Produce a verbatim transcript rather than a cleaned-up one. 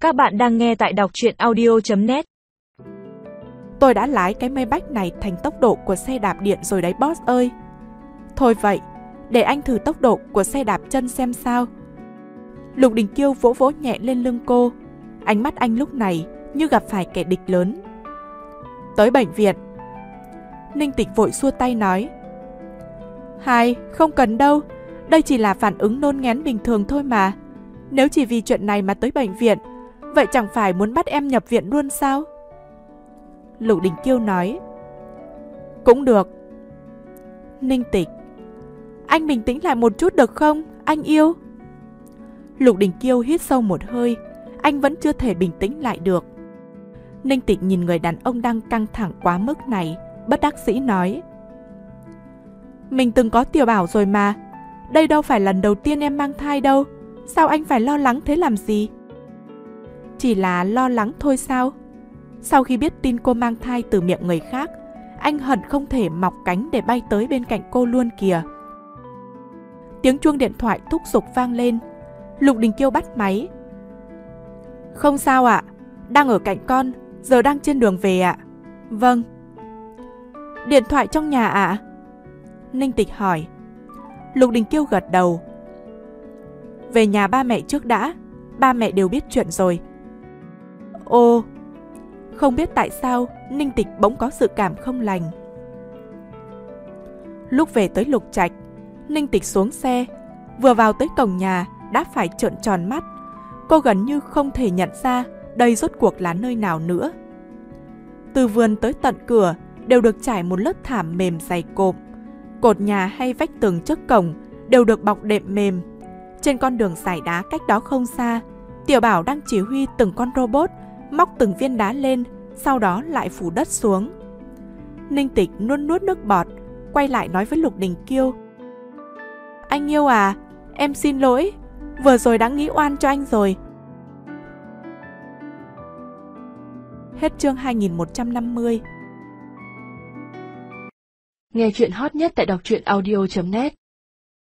Các bạn đang nghe tại đọc truyện audio chấm net. Tôi đã lái cái Maybach này thành tốc độ của xe đạp điện rồi đấy boss ơi. Thôi vậy, để anh thử tốc độ của xe đạp chân xem sao. Lục Đình Kiêu vỗ vỗ nhẹ lên lưng cô. Ánh mắt anh lúc này như gặp phải kẻ địch lớn. Tới bệnh viện. Ninh Tịch vội xua tay nói. Hai, không cần đâu. Đây chỉ là phản ứng nôn ngén bình thường thôi mà. Nếu chỉ vì chuyện này mà tới bệnh viện, vậy chẳng phải muốn bắt em nhập viện luôn sao? Lục Đình Kiêu nói. Cũng được. Ninh Tịch. Anh bình tĩnh lại một chút được không, anh yêu? Lục Đình Kiêu hít sâu một hơi. Anh vẫn chưa thể bình tĩnh lại được. Ninh Tịch nhìn người đàn ông đang căng thẳng quá mức này, bất đắc dĩ nói. Mình từng có tiểu bảo rồi mà. Đây đâu phải lần đầu tiên em mang thai đâu. Sao anh phải lo lắng thế làm gì? Chỉ là lo lắng thôi sao? Sau khi biết tin cô mang thai từ miệng người khác, anh hận không thể mọc cánh để bay tới bên cạnh cô luôn kìa. Tiếng chuông điện thoại thúc giục vang lên. Lục Đình Kiêu bắt máy. Không sao ạ, đang ở cạnh con, giờ đang trên đường về ạ. Vâng. Điện thoại trong nhà ạ? Ninh Tịch hỏi. Lục Đình Kiêu gật đầu. Về nhà ba mẹ trước đã, ba mẹ đều biết chuyện rồi. Ồ, không biết tại sao Ninh Tịch bỗng có dự cảm không lành. Lúc về tới Lục Trạch, Ninh Tịch xuống xe, vừa vào tới cổng nhà đã phải trợn tròn mắt. Cô gần như không thể nhận ra đây rốt cuộc là nơi nào nữa. Từ vườn tới tận cửa đều được trải một lớp thảm mềm dày cộm. Cột nhà hay vách tường trước cổng đều được bọc đệm mềm. Trên con đường sải đá cách đó không xa, Tiểu Bảo đang chỉ huy từng con robot móc từng viên đá lên, sau đó lại phủ đất xuống. Ninh Tịch nuốt nuốt nước bọt, quay lại nói với Lục Đình Kiêu. Anh yêu à, em xin lỗi, vừa rồi đã nghĩ oan cho anh rồi. Hết chương hai nghìn một trăm năm mươi. Nghe chuyện hot nhất tại đọc truyện audio chấm net.